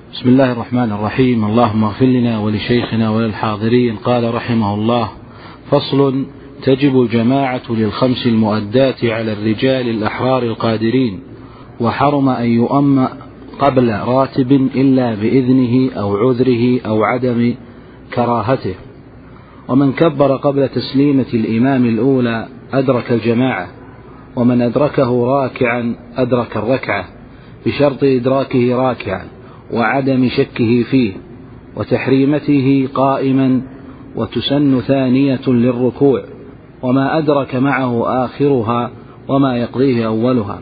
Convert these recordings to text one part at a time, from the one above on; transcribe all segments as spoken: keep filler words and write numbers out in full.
بسم الله الرحمن الرحيم. اللهم اغفر لنا ولشيخنا وللحاضرين. قال رحمه الله: فصل: تجب الجماعة للخمس المؤدات على الرجال الأحرار القادرين، وحرم أن يؤم قبل راتب إلا بإذنه أو عذره أو عدم كراهته. ومن كبر قبل تسليمة الإمام الأولى أدرك الجماعة، ومن أدركه راكعا أدرك الركعة بشرط إدراكه راكعا وعدم شكه فيه، وتحريمته قائما، وتسن ثانية للركوع، وما أدرك معه آخرها وما يقضيه أولها.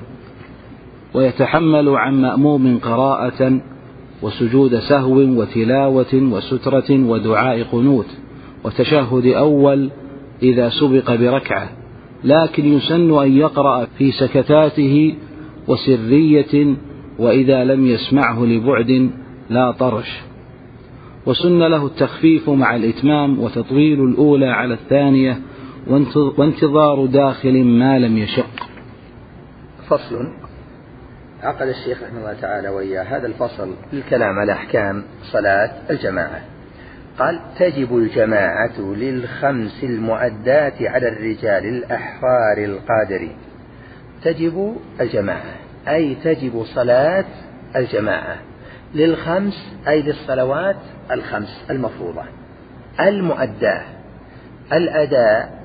ويتحمل عن مأموم قراءة وسجود سهو وتلاوة وسترة ودعاء قنوت وتشهد أول إذا سبق بركعة، لكن يسن أن يقرأ في سكتاته وسرية، وإذا لم يسمعه لبعد لا طرش. وسن له التخفيف مع الإتمام وتطويل الأولى على الثانية، وانتظار داخل ما لم يشق. فصل. عقد الشيخ رحمه الله تعالى وإياه هذا الفصل للكلام على أحكام صلاة الجماعة. قال: تجب الجماعة للخمس المؤدات على الرجال الأحرار القادرين. تجب الجماعة أي تجب صلاة الجماعة للخمس أي للصلوات الخمس المفروضة المؤداة. الأداء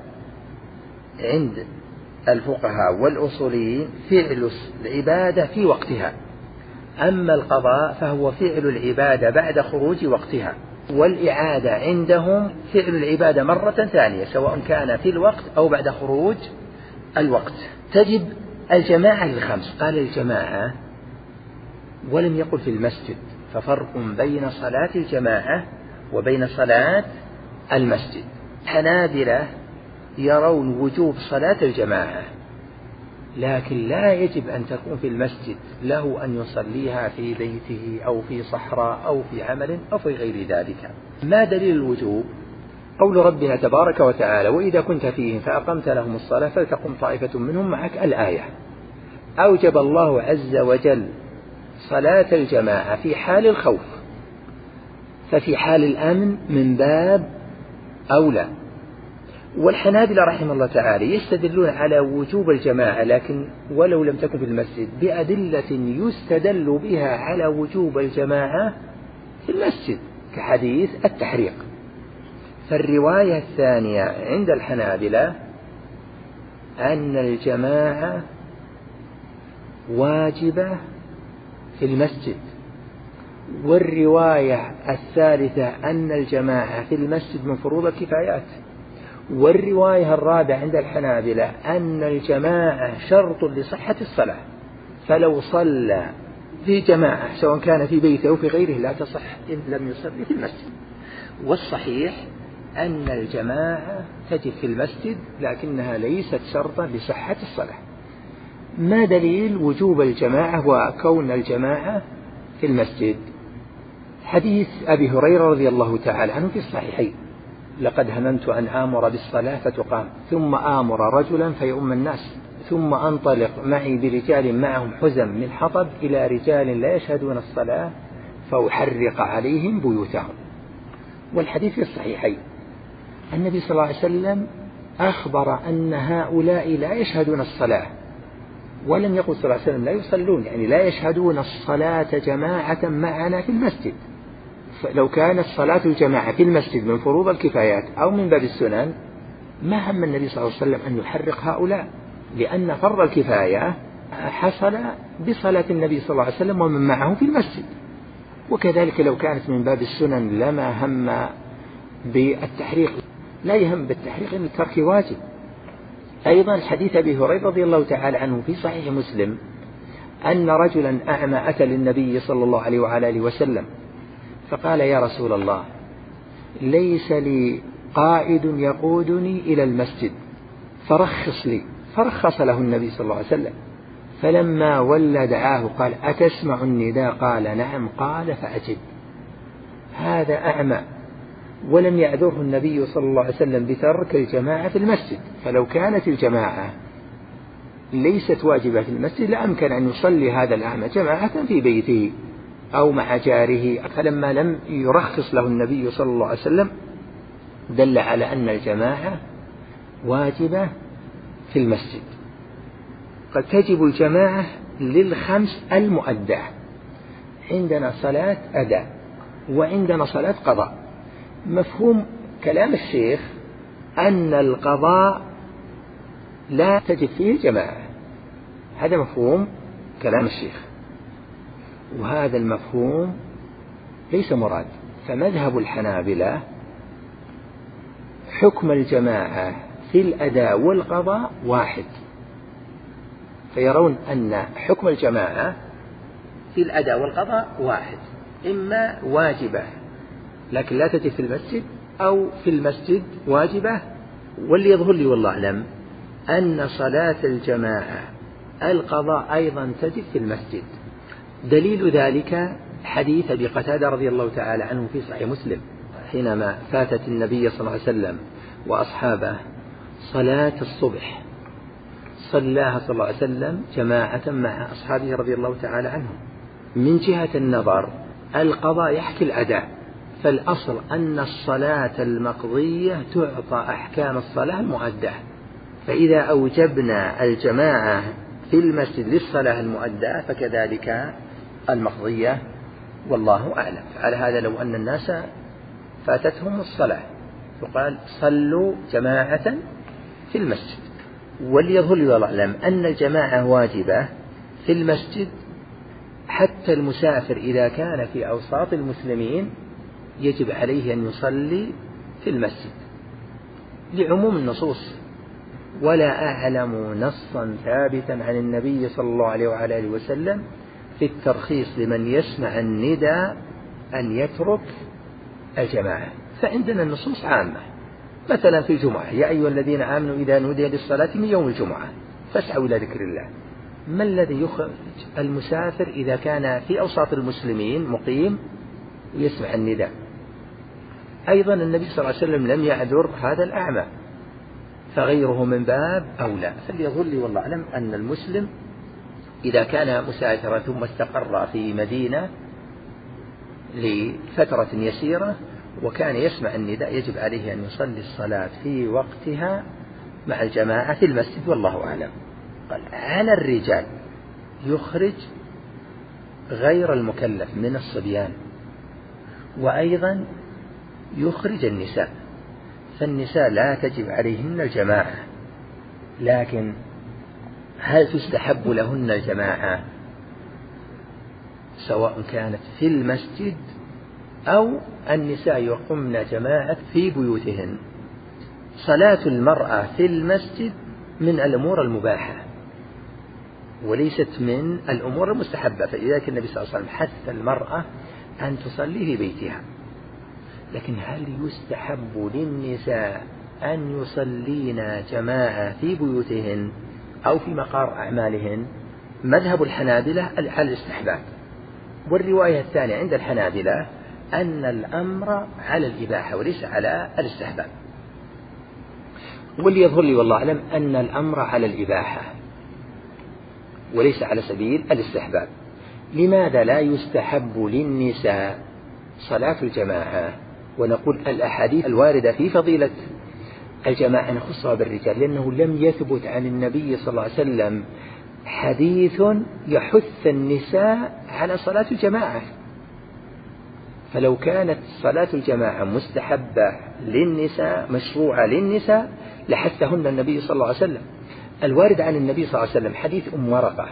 عند الفقهاء والأصوليين فعل العبادة في وقتها، أما القضاء فهو فعل العبادة بعد خروج وقتها، والإعادة عندهم فعل العبادة مرة ثانية سواء كان في الوقت أو بعد خروج الوقت. تجب الجماعة للخمس. قال الجماعة ولم يقل في المسجد، ففرق بين صلاة الجماعة وبين صلاة المسجد. حنابلة يرون وجوب صلاة الجماعة، لكن لا يجب أن تكون في المسجد، له أن يصليها في بيته أو في صحراء أو في عمل أو في غير ذلك. ما دليل الوجوب؟ قول ربنا تبارك وتعالى: وإذا كنت فيهم فأقمت لهم الصلاة فلتقم طائفة منهم معك. الآية. أوجب الله عز وجل صلاة الجماعة في حال الخوف، ففي حال الأمن من باب أولى. والحنابلة رحمه الله تعالى يستدلون على وجوب الجماعة لكن ولو لم تكن في المسجد بأدلة يستدل بها على وجوب الجماعة في المسجد كحديث التحريق. فالرواية الثانية عند الحنابلة أن الجماعة واجبة في المسجد، والرواية الثالثة أن الجماعة في المسجد من فروض الكفايات، والرواية الرابعة عند الحنابلة أن الجماعة شرط لصحة الصلاة، فلو صلى في جماعة سواء كان في بيته أو في غيره لا تصح إن لم يصلي في المسجد. والصحيح أن الجماعة تجب في المسجد لكنها ليست شرطا لصحة الصلاة. ما دليل وجوب الجماعة وكون الجماعة في المسجد؟ حديث أبي هريرة رضي الله تعالى عنه في الصحيحين: لقد هممت أن آمر بالصلاة فتقام، ثم آمر رجلا فيؤم الناس، ثم أنطلق معي برجال معهم حزم من حطب إلى رجال لا يشهدون الصلاة فأحرق عليهم بيوتهم. والحديث في الصحيحين النبي صلى الله عليه وسلم أخبر أن هؤلاء لا يشهدون الصلاة، ولم يقل صلى الله عليه وسلم لا يصلون، يعني لا يشهدون الصلاة جماعة معنا في المسجد. فلو كانت صلاة الجماعة في المسجد من فروض الكفايات أو من باب السنن ما هم النبي صلى الله عليه وسلم أن يحرق هؤلاء، لأن فرض الكفاية حصل بصلاة النبي صلى الله عليه وسلم ومن معه في المسجد. وكذلك لو كانت من باب السنن لما هم بالتحريق، لا يهم بالتحريق إن الترك واجب. أيضا حديث أبي هريرة رضي الله تعالى عنه في صحيح مسلم أن رجلا أعمى أتى للنبي صلى الله عليه وعلى آله وسلم فقال: يا رسول الله، ليس لي قائد يقودني إلى المسجد فرخص لي. فرخص له النبي صلى الله عليه وسلم، فلما ولى دعاه قال: أتسمع النداء؟ قال: نعم. قال: فأجب. هذا أعمى ولم يعذره النبي صلى الله عليه وسلم بترك الجماعة في المسجد، فلو كانت الجماعة ليست واجبة في المسجد لأمكن أن يصلي هذا الأعمى جماعة في بيته أو مع جاره، فلما لم يرخص له النبي صلى الله عليه وسلم دل على أن الجماعة واجبة في المسجد. قد تجب الجماعة للخمس المؤدة، عندنا صلاة أداء وعندنا صلاة قضاء. مفهوم كلام الشيخ أن القضاء لا تجب فيه الجماعة، هذا مفهوم كلام الشيخ، وهذا المفهوم ليس مراد. فمذهب الحنابلة حكم الجماعة في الأداء والقضاء واحد، فيرون أن حكم الجماعة في الأداء والقضاء واحد، إما واجبة لكن لا تجب في المسجد، أو في المسجد واجبة. واللي يظهر لي والله أعلم أن صلاة الجماعة القضاء أيضا تجب في المسجد. دليل ذلك حديث أبي قتادة رضي الله تعالى عنه في صحيح مسلم، حينما فاتت النبي صلى الله عليه وسلم وأصحابه صلاة الصبح صلاها صلى الله عليه وسلم جماعة مع أصحابه رضي الله تعالى عنهم. من جهة النظر القضاء يحكي الأداء، فالأصل أن الصلاة المقضية تعطى أحكام الصلاة المؤدة، فإذا أوجبنا الجماعة في المسجد للصلاة المؤدة فكذلك المقضية، والله أعلم. على هذا لو أن الناس فاتتهم الصلاة فقال صلوا جماعة في المسجد، وليظهر لي والله أعلم أن الجماعة واجبة في المسجد، حتى المسافر إذا كان في أوساط المسلمين يجب عليه أن يصلي في المسجد لعموم النصوص. ولا أعلم نصا ثابتا عن النبي صلى الله عليه وعلى آله وسلم في الترخيص لمن يسمع النداء أن يترك الجماعة. فعندنا النصوص عامة، مثلا في الجمعة يا أيها الذين آمنوا إذا نودي للصلاة من يوم الجمعة فاسعوا إلى ذكر الله. ما الذي يخرج المسافر إذا كان في أوساط المسلمين مقيم ويسمع النداء؟ أيضا النبي صلى الله عليه وسلم لم يعذر هذا الأعمى، فغيره من باب أولى. فليظل لي والله أعلم أن المسلم إذا كان مسافرا ثم استقر في مدينة لفترة يسيرة وكان يسمع النداء يجب عليه أن يصلي الصلاة في وقتها مع الجماعة في المسجد، والله أعلم. قال على الرجال يخرج غير المكلف من الصبيان، وأيضا يخرج النساء، فالنساء لا تجب عليهن الجماعة، لكن هل تستحب لهن الجماعة سواء كانت في المسجد أو النساء يقمن جماعة في بيوتهن؟ صلاة المرأة في المسجد من الأمور المباحة وليست من الأمور المستحبة، فلذلك النبي صلى الله عليه وسلم حث المرأة أن تصلي في بيتها. لكن هل يستحب للنساء أن يصلين جماعة في بيوتهن أو في مقار أعمالهن؟ مذهب الحنابلة على الاستحباب، والرواية الثانية عند الحنابلة أن الأمر على الإباحة وليس على الاستحباب. واللي يظهر لي والله أعلم أن الأمر على الإباحة وليس على سبيل الاستحباب. لماذا لا يستحب للنساء صلاة الجماعة؟ ونقول الأحاديث الواردة في فضيلة الجماعة نخصها بالرجال، لأنه لم يثبت عن النبي صلى الله عليه وسلم حديث يحث النساء على صلاة الجماعة. فلو كانت صلاة الجماعة مستحبة للنساء مشروعة للنساء لحثهن النبي صلى الله عليه وسلم. الوارد عن النبي صلى الله عليه وسلم حديث أم ورقة،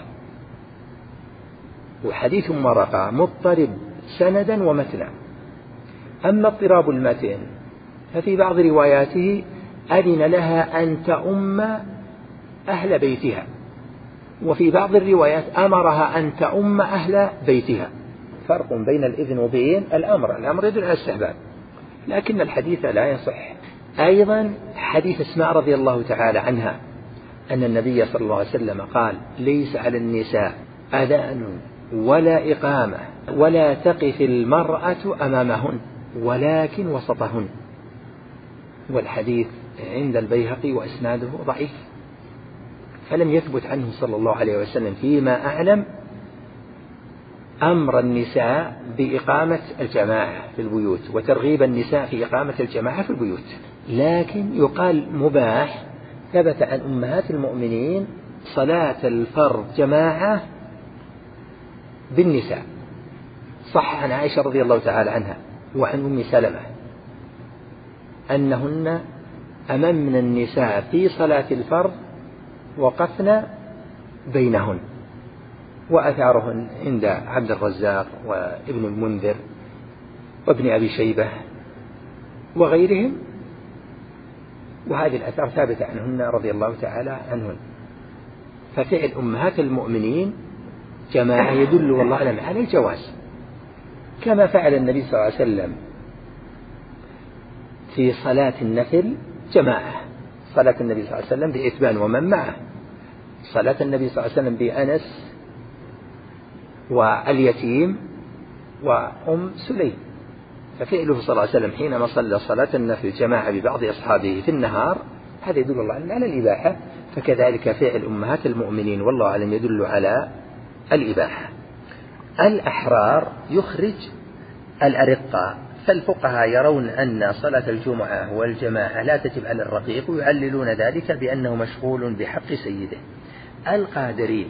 وحديث أم ورقة مضطرب سندا ومتنا. أما اضطراب المتن ففي بعض رواياته أذن لها أن تؤم أهل بيتها، وفي بعض الروايات أمرها أن تؤم أهل بيتها. فرق بين الإذن وبين الأمر. الأمر يدل على الاستحباب، لكن الحديث لا يصح. أيضا حديث أسماء رضي الله تعالى عنها أن النبي صلى الله عليه وسلم قال ليس على النساء أذان ولا إقامة ولا تقف المرأة أمامهن ولكن وسطهن، والحديث عند البيهقي وإسناده ضعيف، فلم يثبت عنه صلى الله عليه وسلم فيما أعلم أمر النساء بإقامة الجماعة في البيوت وترغيب النساء في إقامة الجماعة في البيوت، لكن يقال مباح. ثبت عن أمهات المؤمنين صلاة الفرض جماعة بالنساء، صح عن عائشة رضي الله تعالى عنها وعن أم سلمة أنهن أممن النساء في صلاة الفرض وقفن بينهن، وأثارهن عند عبد الرزاق وابن المنذر وابن أبي شيبة وغيرهم، وهذه الأثار ثابتة عنهن رضي الله تعالى عنهن. ففعل أمهات المؤمنين جماعة يدل والله أعلم على الجواز، كما فعل النبي صلى الله عليه وسلم في صلاة النفل جماعة، صلاة النبي صلى الله عليه وسلم بإتبان ومن معه، صلاة النبي صلى الله عليه وسلم بأنس واليتيم وأم سليم. ففعله صلى الله عليه وسلم حينما صلى صلاة النفل جماعة ببعض أصحابه في النهار هذا يدل الله على الإباحة، فكذلك فعل أمهات المؤمنين والله أعلم يدل على الإباحة. الأحرار يخرج الأرقاء، فالفقهاء يرون أن صلاة الجمعة والجماعة لا تجب على الرقيق ويعللون ذلك بأنه مشغول بحق سيده. القادرين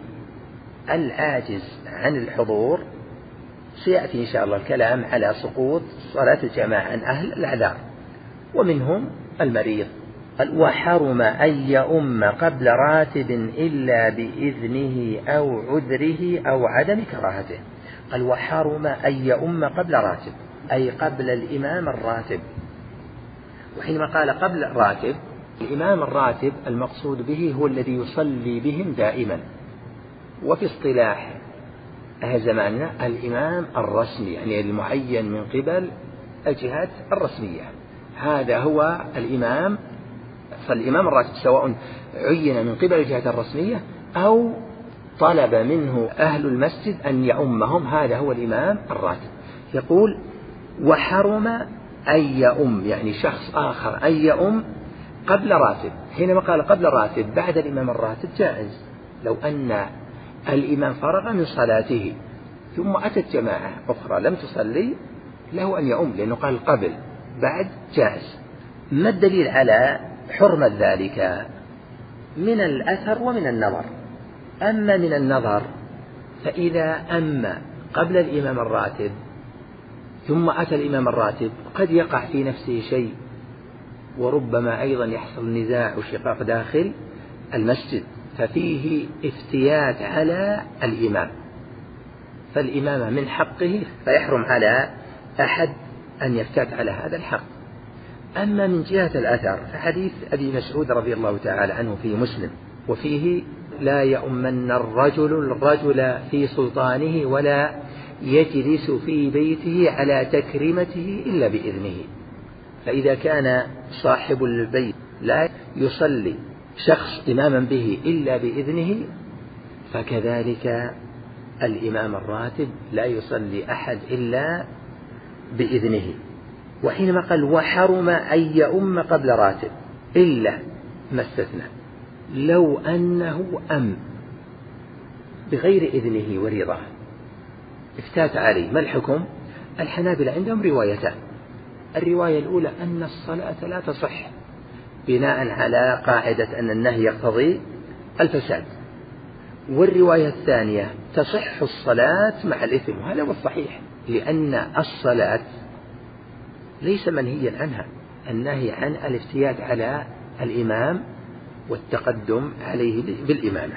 العاجز عن الحضور سيأتي إن شاء الله الكلام على سقوط صلاة الجماعة عن أهل الأعذار، ومنهم المريض. وحرم أن يؤم قبل راتب إلا بإذنه أو عذره أو عدم كراهته. قال وحرم أن يؤم قبل راتب أي قبل الإمام الراتب، وحينما قال قبل راتب الإمام الراتب المقصود به هو الذي يصلي بهم دائما، وفي اصطلاح أهل زماننا الإمام الرسمي يعني المعين من قبل الجهات الرسمية، هذا هو الإمام. فالإمام الراتب سواء عين من قبل الجهات الرسمية أو طلب منه أهل المسجد أن يؤمهم، هذا هو الإمام الراتب. يقول وحرم أن يؤم يعني شخص آخر أن يؤم قبل راتب. حينما قال قبل راتب بعد الإمام الراتب جائز، لو أن الإمام فرغ من صلاته ثم أتت جماعة أخرى لم تصلي له أن يؤم، لأنه قال قبل بعد جائز. ما الدليل على حرمة ذلك؟ من الأثر ومن النظر. أما من النظر فإذا أما قبل الإمام الراتب ثم أتى الإمام الراتب قد يقع في نفسه شيء، وربما أيضا يحصل نزاع وشقاق داخل المسجد، ففيه افتيات على الإمام، فالإمام من حقه فيحرم على أحد أن يفتات على هذا الحق. أما من جهة الأثر فحديث أبي مسعود رضي الله تعالى عنه في مسلم، وفيه لا يؤمن الرجل الرجل في سلطانه ولا يجلس في بيته على تكريمته إلا بإذنه. فإذا كان صاحب البيت لا يصلي شخص إماما به إلا بإذنه، فكذلك الإمام الراتب لا يصلي أحد إلا بإذنه. وحينما قال وحرم أن يؤم قبل راتب إلا ما استثنى، لو أنه أم بغير إذنه ورضاه افتات عليه، ما الحكم؟ الحنابلة عندهم روايتان. الرواية الأولى أن الصلاة لا تصح بناء على قاعدة أن النهي يقتضي الفساد، والرواية الثانية تصح الصلاة مع الإثم، وهذا هو الصحيح، لأن الصلاة ليس منهيا عنها، النهي عن الافتيات على الإمام والتقدم عليه بالإمامة،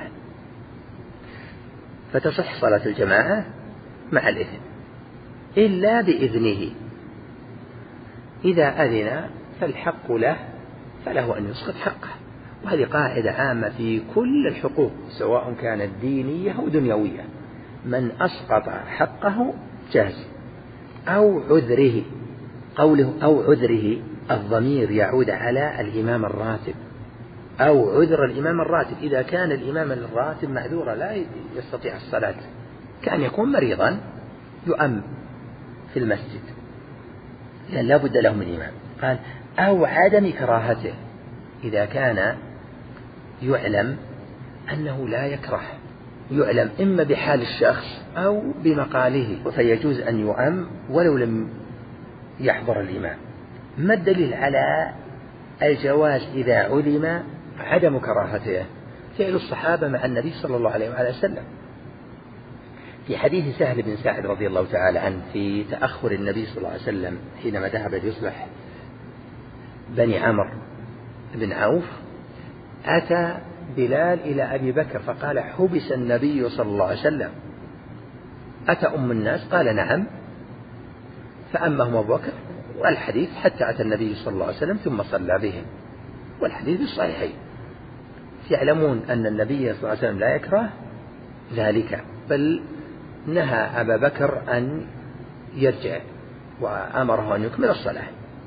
فتصح صلاة الجماعة مع الإثم إلا بإذنه. إذا أذن فالحق له فله أن يسقط حقه، وهذه قاعدة عامة في كل الحقوق سواء كانت دينية أو دنيوية، من أسقط حقه جاز. أو عذره، قوله أو عذره الضمير يعود على الإمام الراتب، أو عذر الإمام الراتب إذا كان الإمام الراتب معذورا لا يستطيع الصلاة، كان يكون مريضا يؤم في المسجد لأن لا بد له من إمام. قال أو عدم كراهته، إذا كان يعلم أنه لا يكره يعلم إما بحال الشخص أو بمقاله، فيجوز أن يؤم ولو لم يحضر الإمام. ما الدليل على الجواز إذا علم عدم كراهته؟ فعل الصحابة مع النبي صلى الله عليه وآله وسلم. في حديث سهل بن سعد رضي الله تعالى عنه في تأخر النبي صلى الله عليه وسلم حينما ذهب ليصلح بني عمرو بن عوف، أتى بلال إلى أبي بكر فقال: حبس النبي صلى الله عليه وسلم. أتى أم الناس؟ قال: نعم. فأمهم أبو بكر، والحديث حتى أتى النبي صلى الله عليه وسلم ثم صلى بهم، والحديث بالصحيحين. يعلمون أن النبي صلى الله عليه وسلم لا يكره ذلك، بل نهى أبا بكر أن يرجع وأمره أن يكمل الصلاة.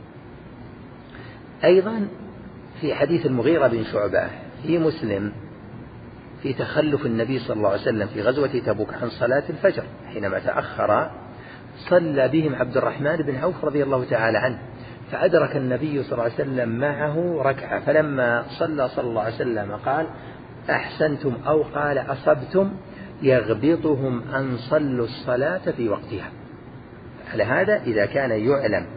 أيضا في حديث المغيرة بن شعبة في مسلم في تخلف النبي صلى الله عليه وسلم في غزوة تبوك عن صلاة الفجر، حينما تأخر صلى بهم عبد الرحمن بن عوف رضي الله تعالى عنه، فأدرك النبي صلى الله عليه وسلم معه ركعة، فلما صلى صلى الله عليه وسلم قال: أحسنتم، أو قال: أصبتم، يغبطهم أن صلوا الصلاة في وقتها. على هذا إذا كان يعلم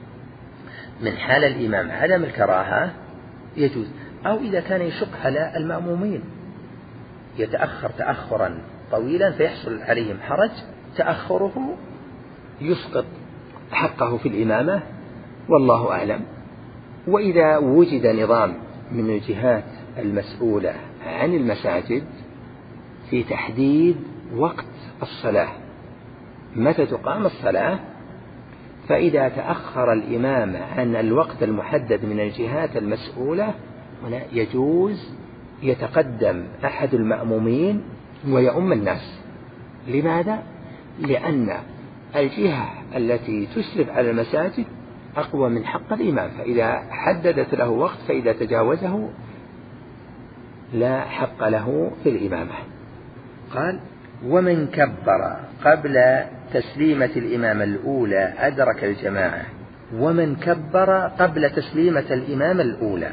من حال الإمام عدم الكراهة يجوز، أو إذا كان يشق على المأمومين يتأخر تأخرا طويلا فيحصل عليهم حرج، تأخره يسقط حقه في الإمامة، والله أعلم. وإذا وجد نظام من الجهات المسؤولة عن المساجد في تحديد وقت الصلاة متى تقام الصلاة، فإذا تأخر الإمام عن الوقت المحدد من الجهات المسؤولة هنا يجوز يتقدم أحد المأمومين ويؤم الناس. لماذا؟ لأن الجهة التي تسرف على المساجد أقوى من حق الإمام، فإذا حددت له وقت فإذا تجاوزه لا حق له في الإمامة. قال: ومن كبر قبل تسليمة الإمام الأولى أدرك الجماعة. ومن كبر قبل تسليمة الإمام الأولى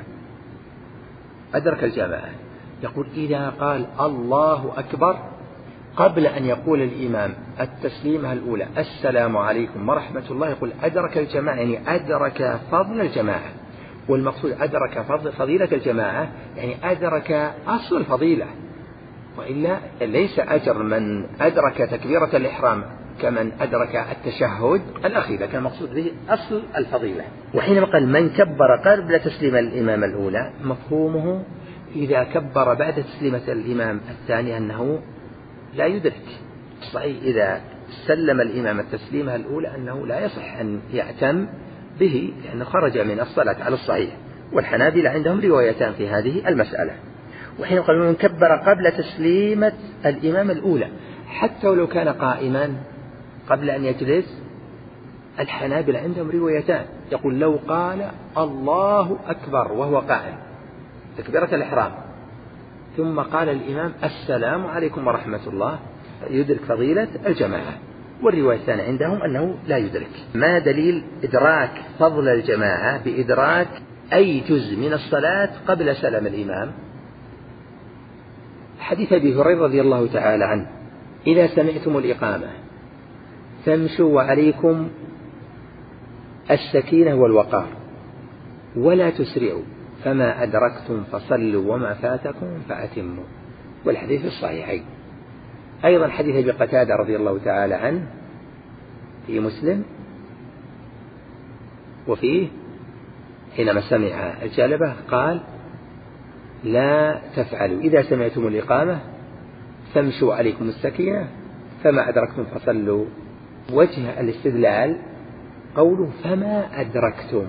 أدرك الجماعة. يقول: إذا قال الله أكبر قبل أن يقول الإمام التسليمة الأولى السلام عليكم ورحمة الله، يقول أدرك الجماعة، يعني أدرك فضل الجماعة. والمقصود أدرك فضل فضيلة الجماعة، يعني أدرك أصل الفضيلة، وإلا ليس أجر من أدرك تكبيرة الإحرام كمن أدرك التشهد الأخير، لكن المقصود به أصل الفضيلة. وحينما قال من كبر قبل تسليم الإمام الأولى، مفهومه إذا كبر بعد تسليمة الإمام الثاني أنه لا يدرك. صحيح إذا سلم الإمام التسليمة الأولى أنه لا يصح أن يعتم به لأنه خرج من الصلاة على الصحيح، والحنابلة عندهم روايتان في هذه المسألة. وحين قال من كبر قبل تسليمة الإمام الأولى حتى ولو كان قائما قبل أن يجلس، الحنابلة عندهم روايتان، يقول لو قال الله أكبر وهو قائم تكبيرة الإحرام ثم قال الإمام السلام عليكم ورحمة الله يدرك فضيلة الجماعة. والرواية الثانية عندهم أنه لا يدرك. ما دليل إدراك فضل الجماعة بإدراك أي جزء من الصلاة قبل سلام الإمام؟ حديث أبي هريرة رضي الله تعالى عنه: إذا سمعتم الإقامة فامشوا وعليكم السكينة والوقار ولا تسرعوا، فما أدركتم فصلوا وما فاتكم فأتموا. والحديث الصحيحين. أيضا حديث أبي قتادة رضي الله تعالى عنه في مسلم، وفيه حينما سمع الجلبة قال لا تفعلوا، إذا سمعتم الإقامة فامشوا عليكم السكينة فما أدركتم فصلوا. وجه الاستدلال قوله فما أدركتم،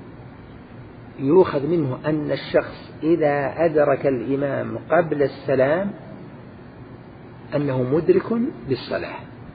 يؤخذ منه أن الشخص إذا أدرك الإمام قبل السلام أنه مدرك بالصلاة.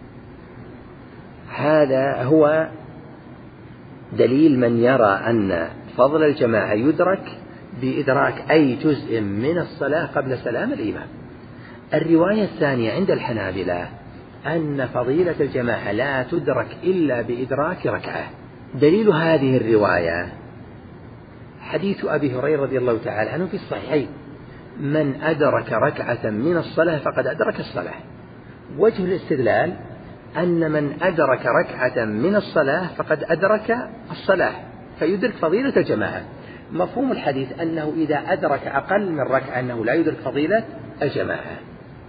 هذا هو دليل من يرى أن فضل الجماعة يدرك بإدراك أي جزء من الصلاة قبل سلام الإمام. الرواية الثانية عند الحنابلة أن فضيلة الجماعة لا تدرك إلا بإدراك ركعة. دليل هذه الرواية حديث أبي هريرة رضي الله تعالى عنه في الصحيحين من أدرك ركعة من الصلاة فقد أدرك الصلاة. وجه الاستدلال أن من أدرك ركعة من الصلاة فقد أدرك الصلاة فيدرك فضيلة الجماعة. مفهوم الحديث أنه إذا أدرك أقل من ركعة أنه لا يدرك فضيلة الجماعة،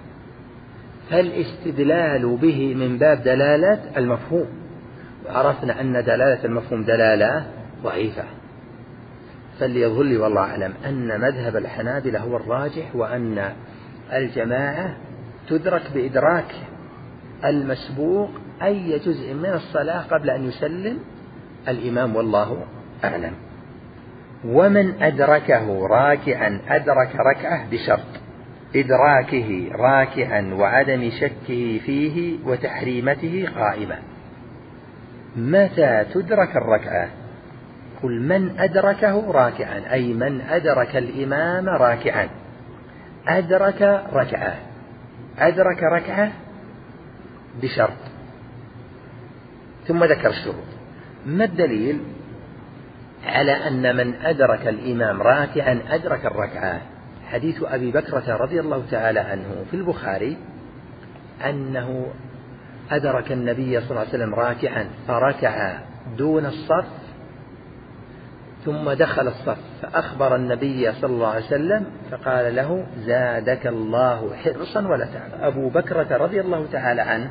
فالاستدلال به من باب دلالة المفهوم، وعرفنا أن دلالة المفهوم دلالة ضعيفة. فليظهر لي والله أعلم أن مذهب الحنابلة هو الراجح، وأن الجماعة تدرك بإدراك المسبوق أي جزء من الصلاة قبل أن يسلم الإمام، والله أعلم. ومن أدركه راكعا أدرك ركعة بشرط إدراكه راكعا وعدم شكه فيه وتحريمته قائما. متى تدرك الركعة؟ قل من أدركه راكعا، أي من أدرك الإمام راكعا أدرك ركعة، أدرك ركعة بشرط، ثم ذكر الشروط. ما الدليل على أن من أدرك الإمام راكعا أدرك الركعة؟ حديث أبي بكرة رضي الله تعالى عنه في البخاري أنه أدرك النبي صلى الله عليه وسلم راكعا فركع دون الصف، ثم دخل الصف فأخبر النبي صلى الله عليه وسلم فقال له زادك الله حرصا ولا تعب. أبو بكرة رضي الله تعالى عنه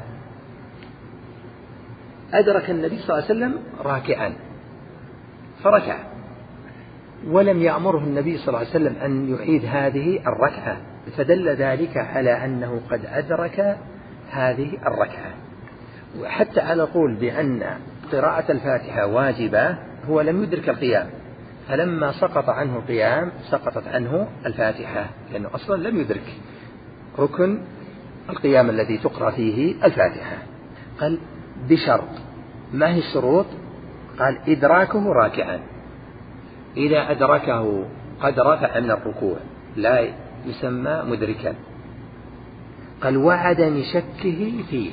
أدرك النبي صلى الله عليه وسلم راكعا فركع، ولم يأمره النبي صلى الله عليه وسلم أن يعيد هذه الركعة، فدل ذلك على أنه قد أدرك هذه الركعة. وحتى على قول بأن قراءة الفاتحة واجبة هو لم يدرك القيام، فلما سقط عنه القيام سقطت عنه الفاتحة، لأنه أصلا لم يدرك ركن القيام الذي تقرأ فيه الفاتحة. قال بشرط، ما هي الشروط؟ قال إدراكه راكعا، إذا أدركه قد رفع من الركوع لا يسمى مدركا. قال وعدم شكه فيه،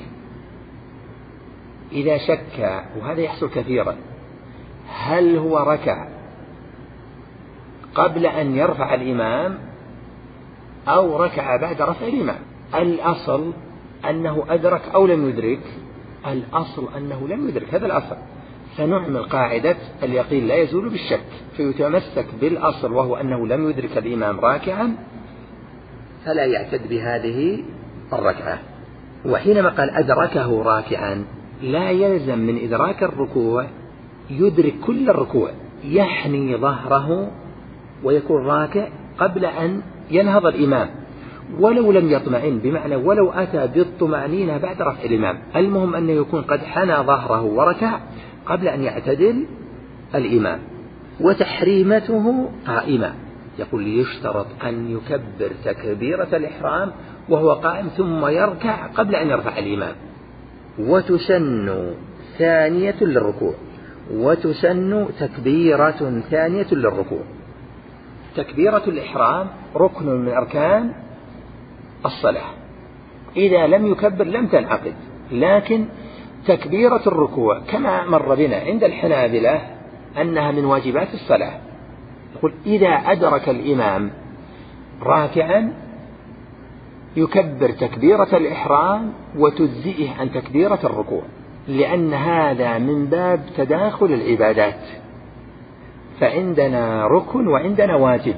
إذا شك، وهذا يحصل كثيرا، هل هو ركع قبل أن يرفع الإمام أو ركع بعد رفع الإمام؟ الأصل أنه أدرك أو لم يدرك، الأصل أنه لم يدرك، هذا الأصل. فنعمل قاعدة اليقين لا يزول بالشك، فيتمسك بالأصل وهو أنه لم يدرك الإمام راكعا فلا يعتد بهذه الركعة. وحينما قال أدركه راكعا لا يلزم من إدراك الركوع يدرك كل الركوع، يحني ظهره ويكون راكع قبل أن ينهض الإمام، ولو لم يطمئن، بمعنى ولو أتى بالطمأنينة بعد رفع الإمام، المهم أنه يكون قد حنى ظهره وركع قبل أن يعتدل الإمام. وتحريمته قائمة، يقول يشترط أن يكبر تكبيرة الإحرام وهو قائم ثم يركع قبل أن يرفع الإمام. وتسن ثانية للركوع، وتسن تكبيرة ثانية للركوع. تكبيرة الإحرام ركن من أركان الصلاة، إذا لم يكبر لم تنعقد، لكن تكبيرة الركوع كما مر بنا عند الحنابلة أنها من واجبات الصلاة. يقول إذا أدرك الإمام راكعا يكبر تكبيرة الإحرام وتجزئه عن تكبيرة الركوع، لأن هذا من باب تداخل العبادات، فعندنا ركن وعندنا واجب،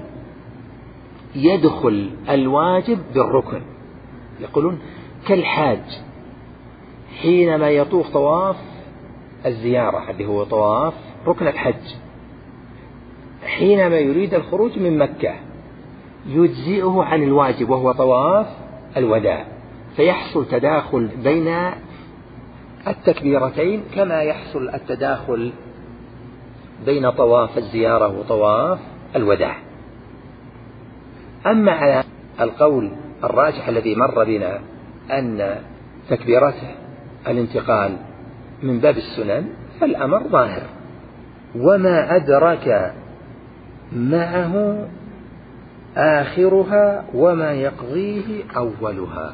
يدخل الواجب بالركن. يقولون كالحاج حينما يطوف طواف الزيارة الذي هو طواف ركن الحج، حينما يريد الخروج من مكة يجزئه عن الواجب وهو طواف الوداع، فيحصل تداخل بين التكبيرتين كما يحصل التداخل بين طواف الزيارة وطواف الوداع. أما على القول الراجح الذي مر بنا أن تكبيرات الانتقال من باب السنن فالأمر ظاهر. وما أدرك معه آخرها وما يقضيه أولها.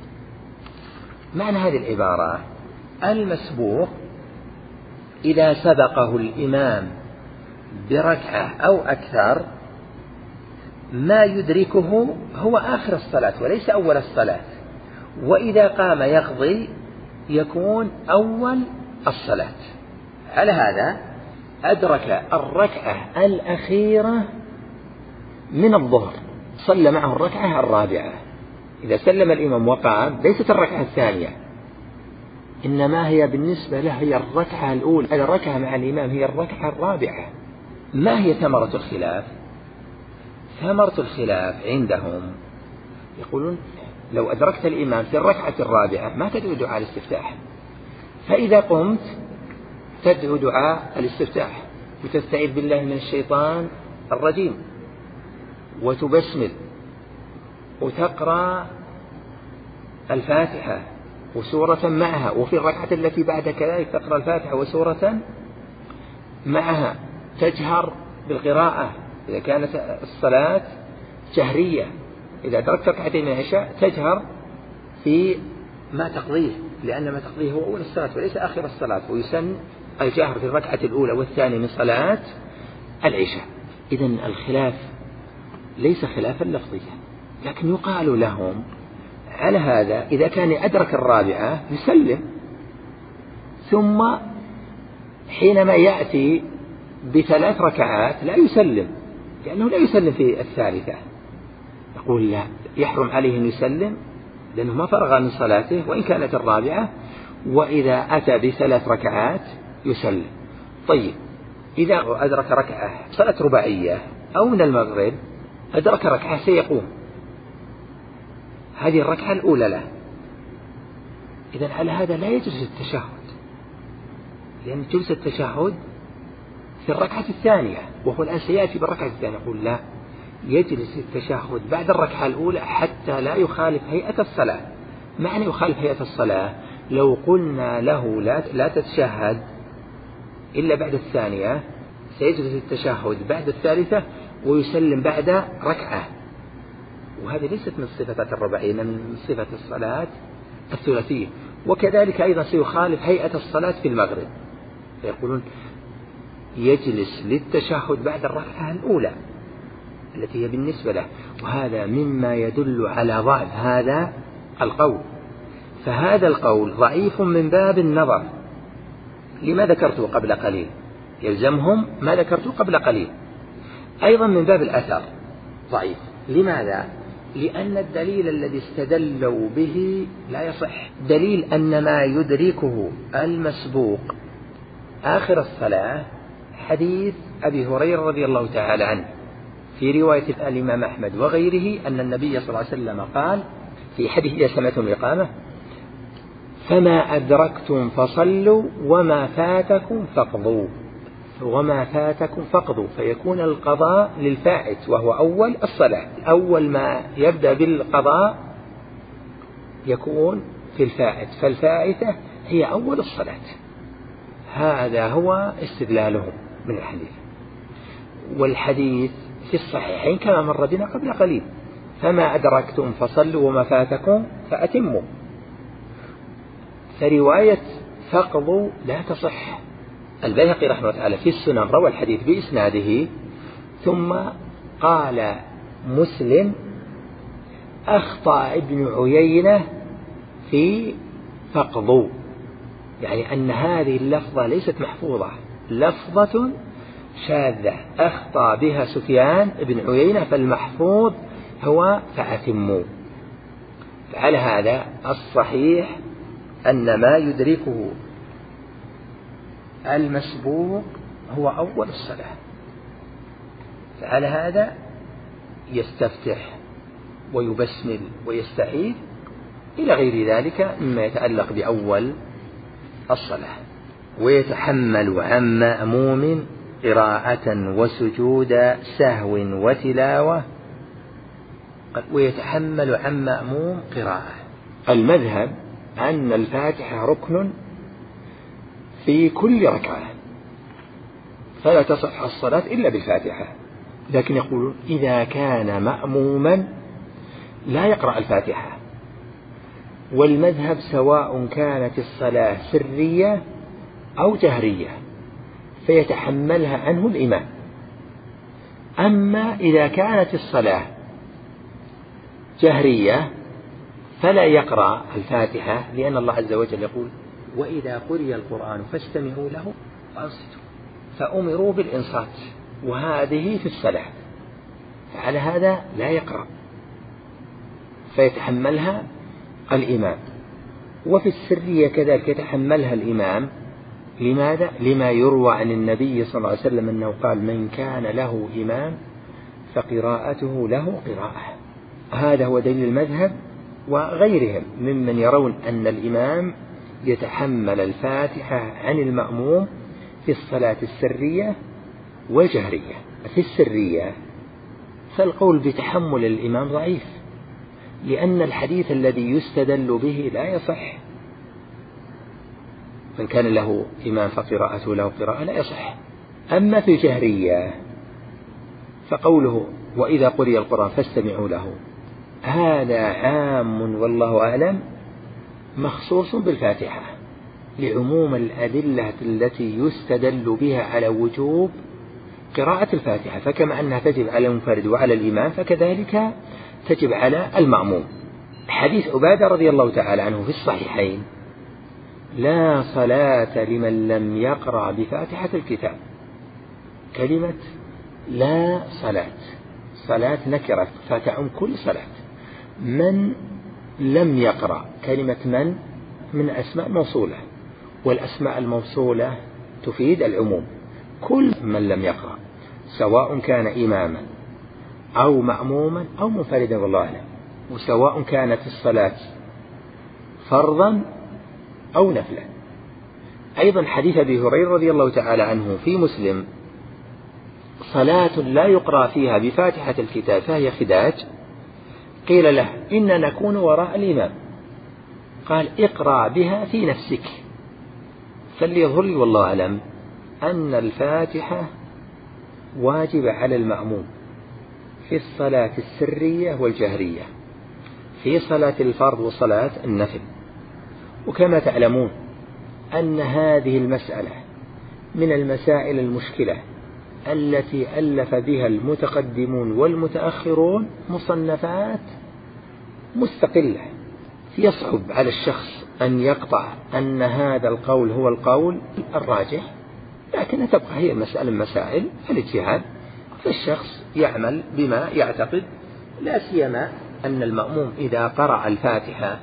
معنى هذه العبارة المسبوق إذا سبقه الإمام بركعة أو أكثر ما يدركه هو آخر الصلاة وليس أول الصلاة، وإذا قام يقضي يكون أول الصلاة. على هذا أدرك الركعة الأخيرة من الظهر، صلى معه الركعة الرابعة. إذا سلم الإمام وقام ليست الركعة الثانية، إنما هي بالنسبة له هي الركعة الأولى، الركعة مع الإمام هي الركعة الرابعة. ما هي ثمرة الخلاف؟ ثمرة الخلاف عندهم يقولون لو أدركت الإمام في الركعة الرابعة ما تدعو دعاء الاستفتاح، فإذا قمت تدعو دعاء الاستفتاح وتستعيذ بالله من الشيطان الرجيم وتبسمل وتقرأ الفاتحة وسورة معها، وفي الركعة التي بعد كذلك تقرأ الفاتحة وسورة معها، تجهر بالقراءة إذا كانت الصلاة جهرية. إذا أدركت ركعتين من العشاء تجهر في ما تقضيه، لأن ما تقضيه هو أول الصلاة وليس آخر الصلاة، ويسن الجهر في الركعة الأولى والثانية من صلاة العشاء. إذن الخلاف ليس خلافا لفظيا، لكن يقال لهم على هذا إذا كان أدرك الرابعة يسلم، ثم حينما يأتي بثلاث ركعات لا يسلم، لأنه لا يسلم في الثالثة. يقول لا، يحرم عليه أن يسلم لأنه ما فرغ من صلاته وإن كانت الرابعة، وإذا أتى بثلاث ركعات يسلم. طيب إذا أدرك ركعة صلاة رباعية أو من المغرب أدرك ركعة سيقوم، هذه الركعة الأولى له، إذن على هذا لا يجلس التشهد، لأن جلسة التشهد في الركعة الثانية، وهو الآن سيأتي بالركعة الثانية. يقول لا، يجلس التشهد بعد الركعة الأولى حتى لا يخالف هيئة الصلاة. معنى يخالف هيئة الصلاة لو قلنا له لا, لا تتشهد إلا بعد الثانية، سيجلس التشهد بعد الثالثة ويسلم بعد ركعة، وهذه ليست من صفات الرباعية، من صفة الصلاة الثلاثية. وكذلك أيضا سيخالف هيئة الصلاة في المغرب، فيقولون يجلس للتشهد بعد الركعة الأولى التي هي بالنسبة له، وهذا مما يدل على ضعف هذا القول. فهذا القول ضعيف من باب النظر لما ذكرته قبل قليل، يلزمهم ما ذكرته قبل قليل. أيضا من باب الأثر ضعيف. لماذا؟ لأن الدليل الذي استدلوا به لا يصح. دليل أن ما يدركه المسبوق آخر الصلاة حديث أبي هريرة رضي الله تعالى عنه في رواية الإمام أحمد وغيره أن النبي صلى الله عليه وسلم قال في حديث إذا سمعتم الإقامة: فما أدركتم فصلوا وما فاتكم فاقضوا. وما فاتكم فاقضوا، فيكون القضاء للفائت وهو أول الصلاة. أول ما يبدأ بالقضاء يكون في الفائت، فالفائتة هي أول الصلاة. هذا هو استدلالهم من الحديث. والحديث في الصحيحين كما مر بنا قبل قليل: فما أدركتم فصلوا وما فاتكم فأتموا. فرواية فاقضوا لا تصح. البيهقي رحمه الله تعالى في السنن روى الحديث بإسناده، ثم قال مسلم: أخطأ ابن عيينة في فاقضوا، يعني أن هذه اللفظة ليست محفوظة، لفظة شاذة أخطأ بها سفيان ابن عيينة، فالمحفوظ هو فأتموا. فعلى هذا الصحيح أن ما يدركه المسبوق هو أول الصلاة، فعلى هذا يستفتح ويبسمل ويستعيذ إلى غير ذلك مما يتعلق بأول الصلاة. ويتحمل عن مأموم قراءة وسجود سهو وتلاوة. ويتحمل عن مأموم قراءة. المذهب أن الفاتحة ركن في كل ركعة، فلا تصح الصلاة إلا بالفاتحة، لكن يقولون إذا كان مأموما لا يقرأ الفاتحة. والمذهب سواء كانت الصلاة سرية أو جهرية فيتحملها عنه الإمام. أما إذا كانت الصلاة جهرية فلا يقرأ الفاتحة، لأن الله عز وجل يقول وإذا قرئ القرآن فاستمعوا له وأنصتوا، فأمروا بالإنصات، وهذه في الصلاة، فعلى هذا لا يقرأ فيتحملها الإمام. وفي السرية كذلك يتحملها الإمام. لماذا؟ لما يروى عن النبي صلى الله عليه وسلم أنه قال من كان له إمام فقراءته له قراءة. هذا هو دليل المذهب وغيرهم ممن يرون أن الإمام يتحمل الفاتحة عن المأموم في الصلاة السرية والجهرية. في السرية فالقول بتحمل الإمام ضعيف، لأن الحديث الذي يستدل به لا يصح. من كان له إمام فقراءته له قراءة لا يصح. أما في الجهرية فقوله وإذا قرئ القرآن فاستمعوا له هذا عام والله أعلم مخصوص بالفاتحة، لعموم الأدلة التي يستدل بها على وجوب قراءة الفاتحة، فكما أنها تجب على المنفرد وعلى الإمام فكذلك تجب على المأموم. حديث عبادة رضي الله تعالى عنه في الصحيحين لا صلاة لمن لم يقرأ بفاتحة الكتاب. كلمة لا صلاة، صلاة نكرة فتعم كل صلاة. من لم يقرأ، كلمة من من أسماء موصولة، والأسماء الموصولة تفيد العموم. كل من لم يقرأ سواء كان إماما أو مأموما أو منفردا والله أعلم، وسواء كانت الصلاة فرضا أو نفلا. أيضا حديث أبي هريرة رضي الله تعالى عنه في مسلم صلاة لا يقرأ فيها بفاتحة الكتاب فهي خداج. قيل له إن نكون وراء الإمام، قال اقرأ بها في نفسك. فليظهر لي والله أعلم أن الفاتحة واجب على المأموم في الصلاة السرية والجهرية، في صلاة الفرض وصلاة النفل. وكما تعلمون أن هذه المسألة من المسائل المشكلة التي ألف بها المتقدمون والمتأخرون مصنفات مستقلة. يصعب على الشخص أن يقطع أن هذا القول هو القول الراجح، لكن تبقى هي مسألة مسائل الاجتهاد، فالشخص يعمل بما يعتقد، لا سيما أن المأموم إذا قرأ الفاتحة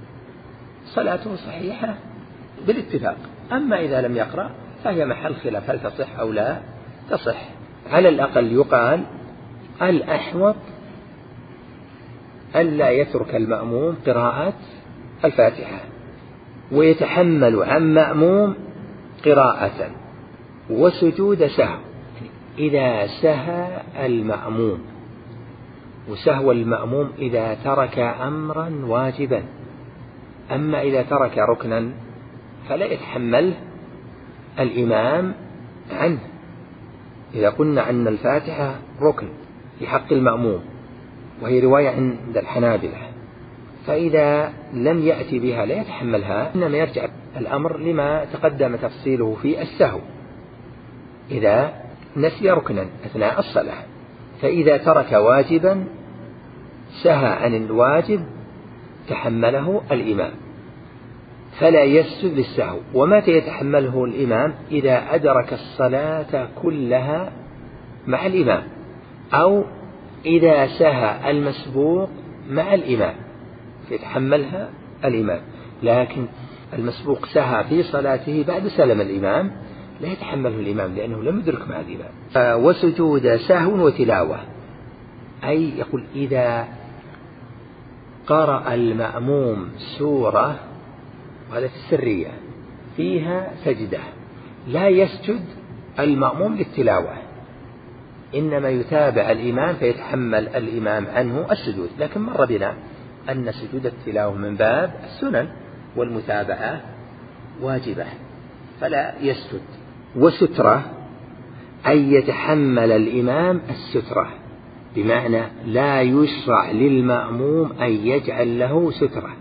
صلاته صحيحة بالاتفاق. أما إذا لم يقرأ فهي محل خلاف هل تصح أو لا تصح. على الأقل يقال الأحوط ألا يترك المأموم قراءة الفاتحة ويتحمل عن مأموم قراءة وسجود سهو إذا سهى المأموم، وسهو المأموم إذا ترك أمرا واجبا. أما إذا ترك ركنا فلا يتحمل الإمام عنه. إذا قلنا أن الفاتحة ركن في حق المأموم وهي رواية عند الحنابلة، فإذا لم يأتي بها لا يتحملها، إنما يرجع الأمر لما تقدم تفصيله في السهو إذا نسي ركنا أثناء الصلاة. فإذا ترك واجبا سهى عن الواجب تحمله الإمام فلا يسجد للسهو. ومتى يتحمله الإمام؟ إذا أدرك الصلاة كلها مع الإمام، أو إذا سهى المسبوق مع الإمام يتحملها الإمام. لكن المسبوق سهى في صلاته بعد سلم الإمام لا يتحمله الإمام لأنه لم يدرك مع الإمام. وسجود سهو وتلاوة، أي يقول إذا قرأ المأموم سورة وهذا في السرية فيها سجدة لا يسجد المأموم للتلاوة، إنما يتابع الإمام فيتحمل الإمام عنه السجود. لكن مر بنا أن سجود التلاوة من باب السنن والمتابعة واجبة فلا يسجد. وسترة أن يتحمل الإمام السترة، بمعنى لا يشرع للمأموم أن يجعل له سترة،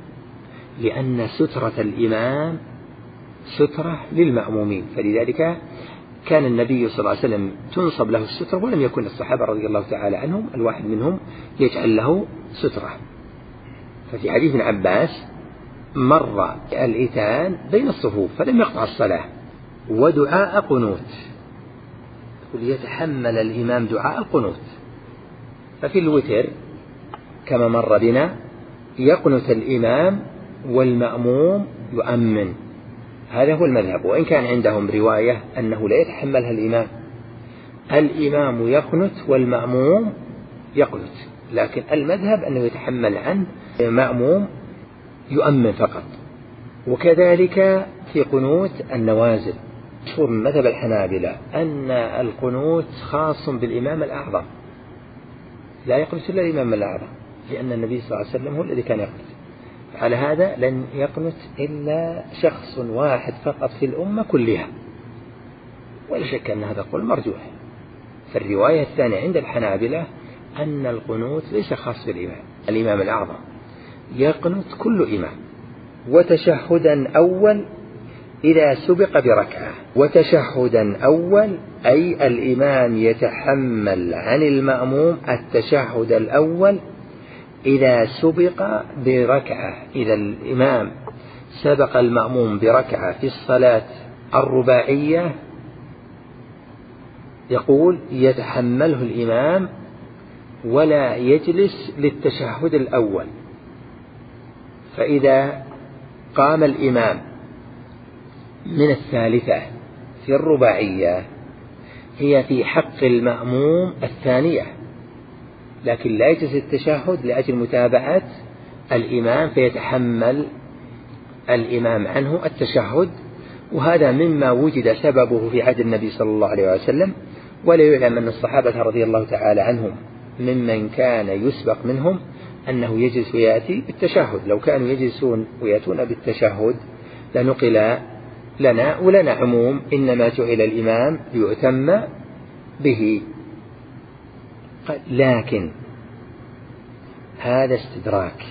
لأن سترة الإمام سترة للمأمومين، فلذلك كان النبي صلى الله عليه وسلم تنصب له السترة، ولم يكن الصحابة رضي الله تعالى عنهم الواحد منهم يجعل له سترة. ففي حديث ابن عباس مر الإتان بين الصفوف فلم يقطع الصلاة ودعاء قنوت، يتحمل الإمام دعاء القنوت. ففي الوتر كما مر بنا يقنت الإمام والمأموم يؤمن، هذا هو المذهب. وإن كان عندهم رواية أنه لا يتحملها الإمام، الإمام يقنت والمأموم يقنت، لكن المذهب أنه يتحمل عنه المأموم يؤمن فقط. وكذلك في قنوت النوازل، مشهور من مذهب الحنابلة أن القنوت خاص بالإمام الأعظم، لا يقنت إلا الإمام الأعظم، لأن النبي صلى الله عليه وسلم هو الذي كان يقنت. على هذا لن يقنت إلا شخص واحد فقط في الأمة كلها، ولا شك أن هذا القول مرجوح. فالرواية الثانية عند الحنابلة أن القنوت ليس خاص بالإمام، الإمام الأعظم يقنت كل إمام. وتشهدا أول إذا سبق بركعة، وتشهدا أول أي الإمام يتحمل عن المأموم التشهد الأول إذا سبق بركعة. إذا الإمام سبق المأموم بركعة في الصلاة الرباعية يقول يتحمله الإمام ولا يجلس للتشهد الأول. فإذا قام الإمام من الثالثة في الرباعية هي في حق المأموم الثانية، لكن لا يجلس التشهد لأجل متابعة الإمام فيتحمل الإمام عنه التشهد. وهذا مما وجد سببه في عهد النبي صلى الله عليه وسلم، ولا يعلم أن الصحابة رضي الله تعالى عنهم ممن كان يسبق منهم أنه يجلس ويأتي بالتشهد. لو كانوا يجلسون ويأتون بالتشهد لنقل لنا ولنا عموم، إنما جعل الإمام ليؤتم به. لكن هذا استدراك.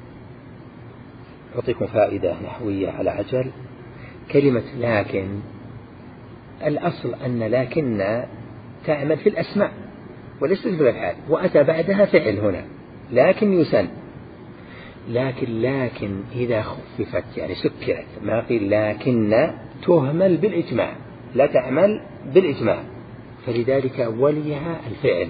أعطيكم فائدة نحوية على عجل. كلمة لكن الأصل أن لكن تعمل في الأسماء وليست في الأفعال، وأتى بعدها فعل هنا لكن يسن. لكن لكن إذا خففت يعني سكرت، ما قيل لكن تهمل بالإجماع، لا تعمل بالإجماع، فلذلك وليها الفعل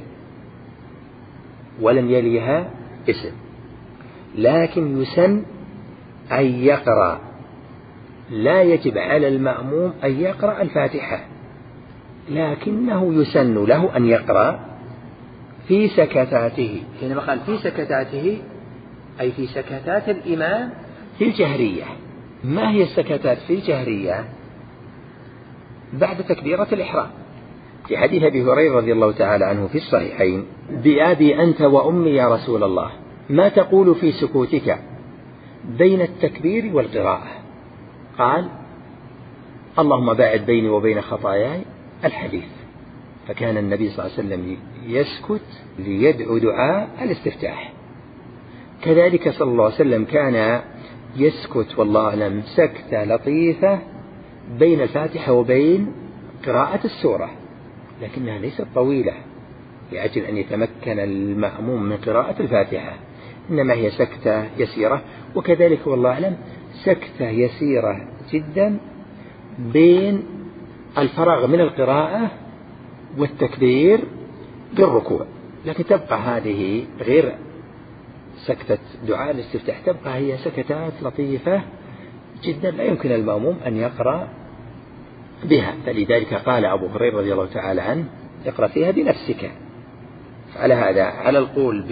ولم يليها اسم. لكن يسن أن يقرأ، لا يجب على المأموم أن يقرأ الفاتحة، لكنه يسن له أن يقرأ في سكتاته. حينما قال في سكتاته أي في سكتات الإمام في الجهرية. ما هي السكتات في الجهرية؟ بعد تكبيرة الإحرام. في حديث أبي هريرة رضي الله تعالى عنه في الصحيحين: بأبي أنت وأمي يا رسول الله، ما تقول في سكوتك بين التكبير والقراءة؟ قال: اللهم باعد بيني وبين خطاياي، الحديث. فكان النبي صلى الله عليه وسلم يسكت ليدعو دعاء الاستفتاح. كذلك صلى الله عليه وسلم كان يسكت والله أعلم سكتة لطيفة بين الفاتحة وبين قراءة السورة، لكنها ليست طويلة لأجل أن يتمكن المأموم من قراءة الفاتحة، إنما هي سكتة يسيرة. وكذلك والله أعلم سكتة يسيرة جدا بين الفراغ من القراءة والتكبير بالركوع، لكن تبقى هذه غير سكتة دعاء الاستفتاح، تبقى هي سكتات لطيفة جدا لا يمكن المأموم أن يقرأ بها. فلذلك قال أبو هريرة رضي الله تعالى عنه: اقرأ فيها بنفسك. على هذا على القول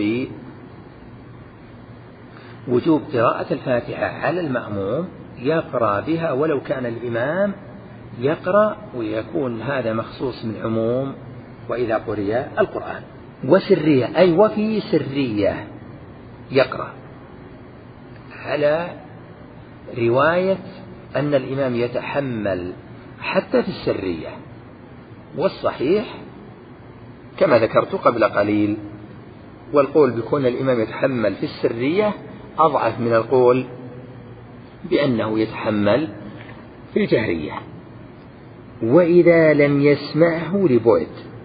بوجوب قراءة الفاتحة على المأموم يقرأ بها ولو كان الإمام يقرأ، ويكون هذا مخصوص من عموم وإذا قرئ القرآن. وسرية أي وفي سرية يقرأ، على رواية أن الإمام يتحمل حتى في السرية. والصحيح كما ذكرت قبل قليل، والقول بكون الإمام يتحمل في السرية أضعف من القول بأنه يتحمل في الجهرية. وإذا لم يسمعه لبعد،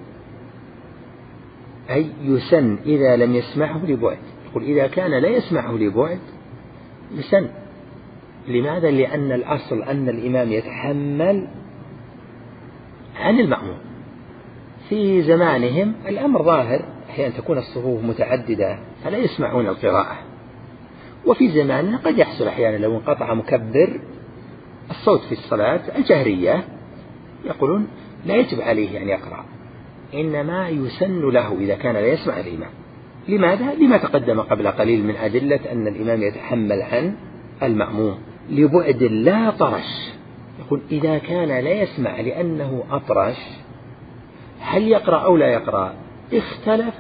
أي يسن إذا لم يسمعه لبعد. يقول إذا كان لا يسمعه لبعد يسن. لماذا؟ لأن الأصل أن الإمام يتحمل عن المأموم. في زمانهم الأمر ظاهر، أحيانا تكون الصفوف متعددة فلا يسمعون القراءة، وفي زماننا قد يحصل أحيانا لو انقطع مكبر الصوت في الصلاة الجهرية يقولون لا يجب عليه أن يقرأ، إنما يسن له إذا كان لا يسمع الإمام. لماذا؟ لما تقدم قبل قليل من أدلة أن الإمام يتحمل عن المأموم لبعد لا طرش. يقول إذا كان لا يسمع لأنه أطرش هل يقرأ أو لا يقرأ؟ اختلف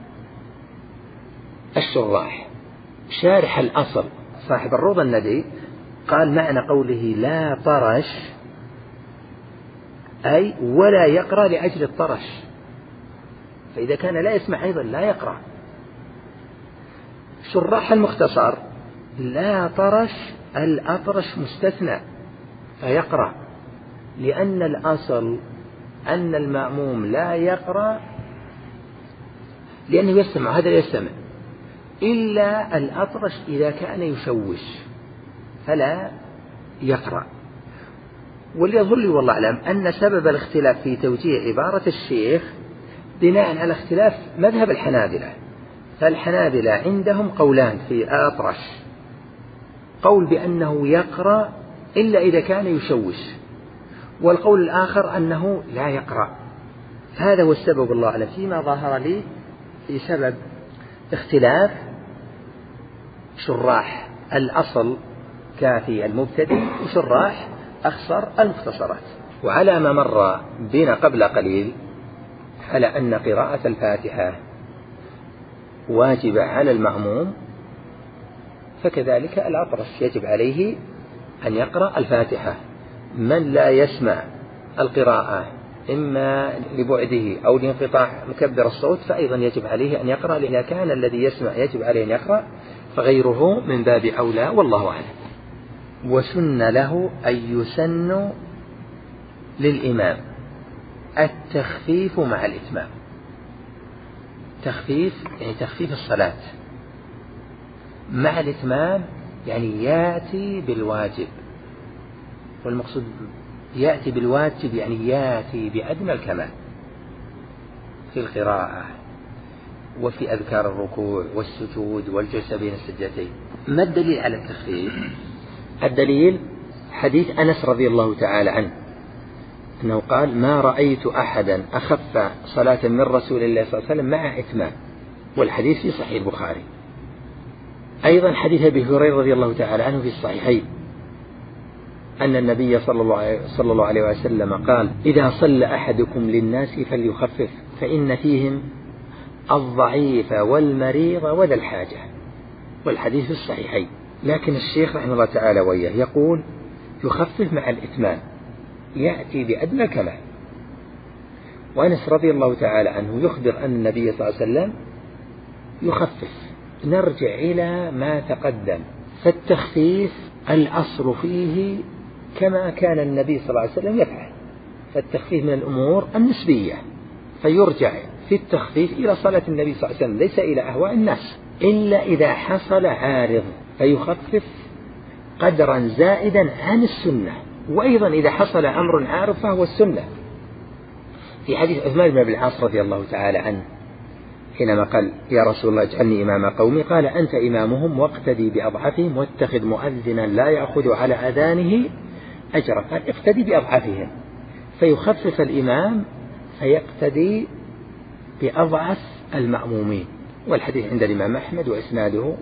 الشراح. شارح الأصل صاحب الروضة الندي قال معنى قوله لا طرش أي ولا يقرأ لأجل الطرش، فإذا كان لا يسمع أيضا لا يقرأ. شراح المختصر لا طرش الأطرش مستثنى فيقرأ، لأن الأصل أن المأموم لا يقرأ لأنه يستمع، هذا لا يستمع، إلا الأطرش إذا كان يشوش فلا يقرأ. واليظهر لي والله أعلم أن سبب الاختلاف في توجيه عبارة الشيخ بناء على اختلاف مذهب الحنابلة. فالحنابلة عندهم قولان في الأطرش، قول بأنه يقرأ إلا إذا كان يشوش، والقول الآخر أنه لا يقرأ. هذا هو السبب الله أعلم فيما ظهر لي في سبب اختلاف شراح الأصل كافي المبتدئ وشراح أخصر المختصرات. وعلى ما مر بنا قبل قليل على أن قراءة الفاتحة واجبة على المأموم، فكذلك الأطرش يجب عليه أن يقرأ الفاتحة. من لا يسمع القراءة إما لبعده أو لانقطاع مكبر الصوت فأيضا يجب عليه أن يقرأ، لأن كان الذي يسمع يجب عليه أن يقرأ فغيره من باب أولى، والله أعلم. وسن له أن يسن للإمام التخفيف مع الإتمام. تخفيف يعني تخفيف الصلاة مع الإتمام، يعني يأتي بالواجب، والمقصود يأتي بالواجب يعني يأتي بأدنى الكمال في القراءة وفي أذكار الركوع والسجود والجلسة بين السجدتين. ما الدليل على التخفيف؟ الدليل حديث أنس رضي الله تعالى عنه أنه قال ما رأيت أحدا أخف صلاة من رسول الله صلى الله عليه وسلم مع إتمام، والحديث في صحيح البخاري. أيضا حديث أبي هريرة رضي الله تعالى عنه في الصحيحين أن النبي صلى الله عليه وسلم قال إذا صلى أحدكم للناس فليخفف فإن فيهم الضعيف والمريض وذا الحاجة، والحديث في الصحيحين. لكن الشيخ رحمه الله تعالى وإياه يقول يخفف مع الإتمام، يأتي بأدنى الكمال. وأنس رضي الله تعالى عنه يخبر أن النبي صلى الله عليه وسلم يخفف. نرجع إلى ما تقدم، فالتخفيف الأصل فيه كما كان النبي صلى الله عليه وسلم يفعل، فالتخفيف من الأمور النسبية، فيرجع في التخفيف إلى صلاة النبي صلى الله عليه وسلم ليس إلى أهواء الناس، إلا إذا حصل عارض فيخفف قدرا زائدا عن السنة، وأيضا إذا حصل أمر عارض فهو السنة. في حديث عثمان بن أبي العاص رضي الله تعالى عنه حينما قال يا رسول الله اجعلني إمام قومي، قال أنت إمامهم واقتدي بأضعفهم واتخذ مؤذنا لا يأخذ على أذانه أجرا. قال اقتدي بأضعفهم، فيخفف الإمام فيقتدي بأضعف المأمومين، والحديث عند الإمام أحمد وإسناده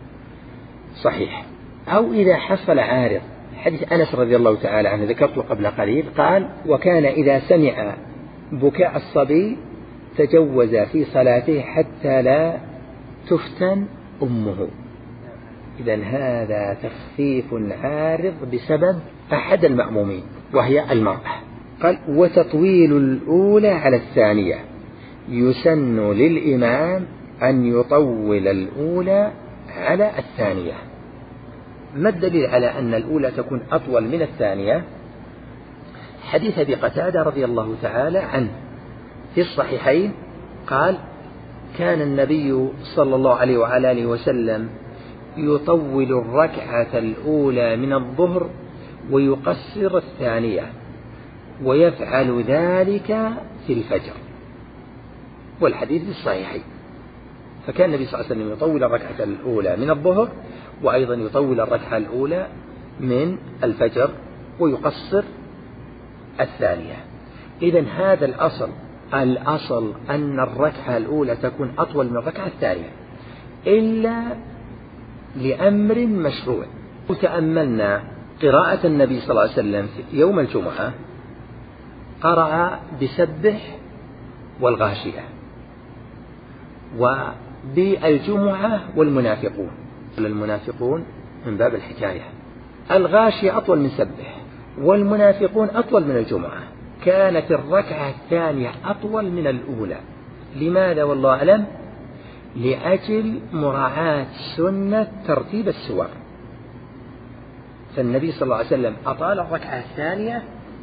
صحيح. أو إذا حصل عارض، حديث أنس رضي الله تعالى عنه ذكرته قبل قليل، قال وكان إذا سمع بكاء الصبي تجوز في صلاته حتى لا تفتن أمه. إذن هذا تخفيف عارض بسبب أحد المأمومين وهي المرأة. قال وتطويل الأولى على الثانية، يسن للإمام أن يطول الأولى على الثانية. ما الدليل على أن الأولى تكون أطول من الثانية؟ حديث أبي قتادة رضي الله تعالى عنه في الصحيحين قال: كان النبي صلى الله عليه وعلى آله وسلم يطول الركعة الأولى من الظهر ويقصر الثانية، ويفعل ذلك في الفجر. والحديث في الصحيحين. فكان النبي صلى الله عليه وسلم يطول الركعة الأولى من الظهر، وأيضا يطول الركعة الأولى من الفجر، ويقصر الثانية. إذن هذا الأصل الأصل أن الركعة الأولى تكون أطول من الركعة الثانية إلا لأمر مشروع. وتأملنا قراءة النبي صلى الله عليه وسلم في يوم الجمعة، قرأ بسبح والغاشية، وبالجمعة والمنافقون. المنافقون من باب الحكاية، الغاشية أطول من سبح، والمنافقون أطول من الجمعة. كانت الركعة الثانية أطول من الأولى. لماذا والله أعلم؟ لأجل مراعاة سنة ترتيب السور. فالنبي صلى الله عليه وسلم أطال الركعة الثانية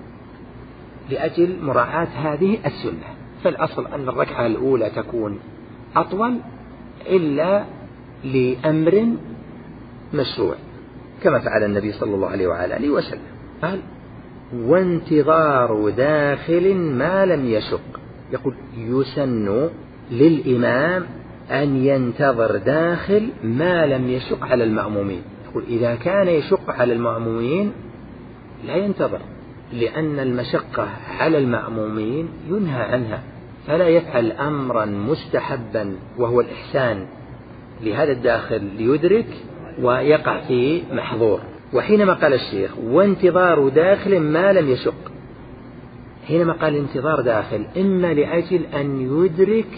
لأجل مراعاة هذه السنة. فالأصل أن الركعة الأولى تكون أطول إلا لأمر مشروع، كما فعل النبي صلى الله عليه وعلى آله وسلم. قال: وانتظار داخل ما لم يشق. يقول: يسن للإمام أن ينتظر داخل ما لم يشق على المأمومين. يقول: إذا كان يشق على المأمومين لا ينتظر، لأن المشقة على المأمومين ينهى عنها، فلا يفعل أمرا مستحبا وهو الإحسان لهذا الداخل ليدرك ويقع في محظور. وحينما قال الشيخ: وانتظار داخل ما لم يشق، حينما قال انتظار داخل إما لأجل أن يدرك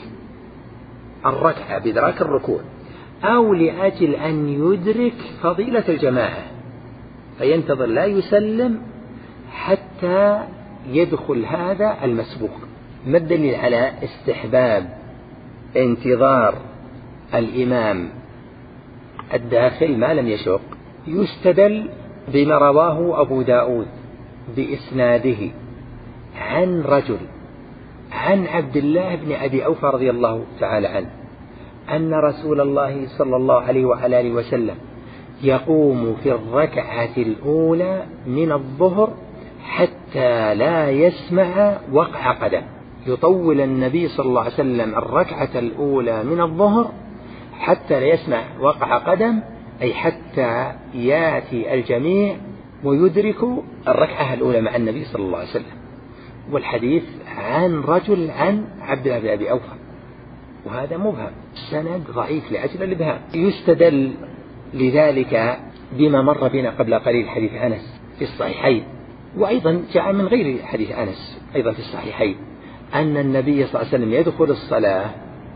الركعة بإدراك الركوع، أو لأجل أن يدرك فضيلة الجماعة، فينتظر لا يسلم حتى يدخل هذا المسبوق. ما الدليل على استحباب انتظار الإمام الداخل ما لم يشق؟ يستدل بما رواه أبو داود بإسناده عن رجل عن عبد الله بن أبي أوفى رضي الله تعالى عنه أن رسول الله صلى الله عليه وعلى آله وسلم يقوم في الركعة الأولى من الظهر حتى لا يسمع وقع قدم. يطول النبي صلى الله عليه وسلم الركعة الأولى من الظهر حتى لا يسمع وقع قدم، أي حتى يأتي الجميع ويدركوا الركعة الأولى مع النبي صلى الله عليه وسلم. والحديث عن رجل عن عبد الله بن أبي أوفى، وهذا مبهم، السند ضعيف لأجل الإبهام. يستدل لذلك بما مر بنا قبل قليل حديث أنس في الصحيحين، وأيضا جاء من غير حديث أنس أيضا في الصحيحين أن النبي صلى الله عليه وسلم يدخل الصلاة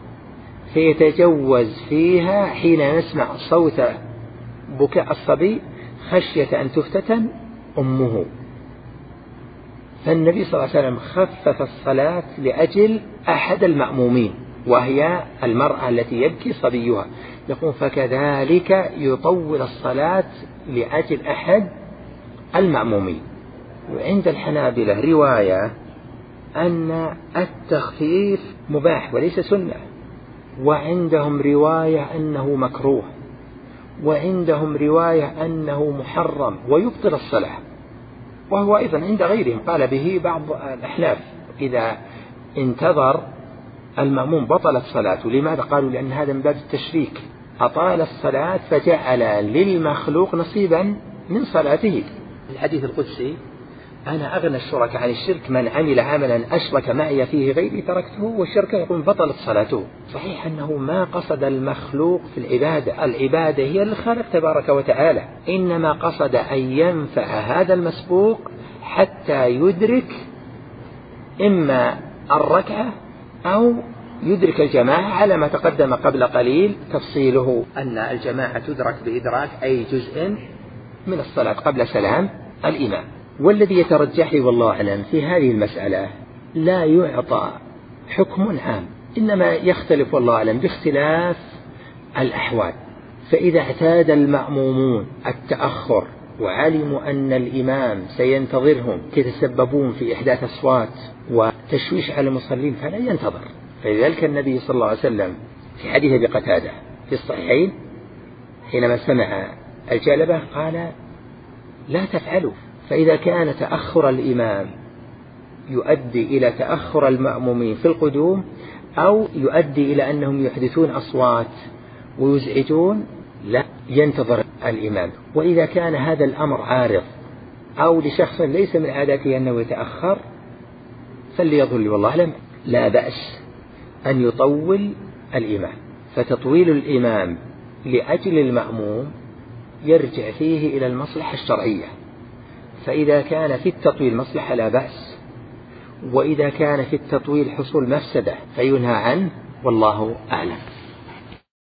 فيتجوز فيها حين يسمع صوت بكاء الصبي خشية أن تفتتن أمه. فالنبي صلى الله عليه وسلم خفف الصلاة لأجل أحد المأمومين، وهي المرأة التي يبكي صبيها. يقول: فكذلك يطول الصلاة لأجل أحد المأمومين. وعند الحنابلة رواية أن التخفيف مباح وليس سنة، وعندهم رواية أنه مكروه، وعندهم رواية أنه محرم ويبطل الصلاة. وهو أيضا عند غيرهم قال به بعض الأحناف: إذا انتظر المأموم بطلت صلاته. لماذا؟ قالوا: لأن هذا من باب التشريك، أطال الصلاة فجعل للمخلوق نصيبا من صلاته. الحديث القدسي: أنا أغنى الشركاء عن الشرك، من عمل عملا أشرك معي فيه غيري تركته والشرك يقول بطلت صلاته. صحيح أنه ما قصد المخلوق في العبادة، العبادة هي للخالق تبارك وتعالى، إنما قصد أن ينفع هذا المسبوق حتى يدرك إما الركعة أو يدرك الجماعة، على ما تقدم قبل قليل تفصيله أن الجماعة تدرك بإدراك أي جزء من الصلاة قبل سلام الإمام. والذي يترجح لي والله أعلم في هذه المسألة لا يعطى حكم عام، إنما يختلف والله أعلم باختلاف الأحوال. فإذا اعتاد المأمومون التأخر وعلموا أن الإمام سينتظرهم يتسببون في إحداث أصوات وتشويش على المصلين فلا ينتظر. فلذلك النبي صلى الله عليه وسلم في حديث أبي قتادة في الصحيحين حينما سمع الجلبة قال لا تفعلوا، فإذا كان تأخر الإمام يؤدي إلى تأخر المأمومين في القدوم أو يؤدي إلى أنهم يحدثون أصوات ويزعجون لا ينتظر الإمام. وإذا كان هذا الأمر عارض أو لشخص ليس من عادته أنه يتأخر فليظل والله أعلم لا بأس أن يطول الإمام. فتطويل الإمام لأجل المأموم يرجع فيه إلى المصلحة الشرعية، فإذا كان في التطويل مصلحة لا بأس، وإذا كان في التطويل حصول مفسدة فينهى عنه، والله أعلم.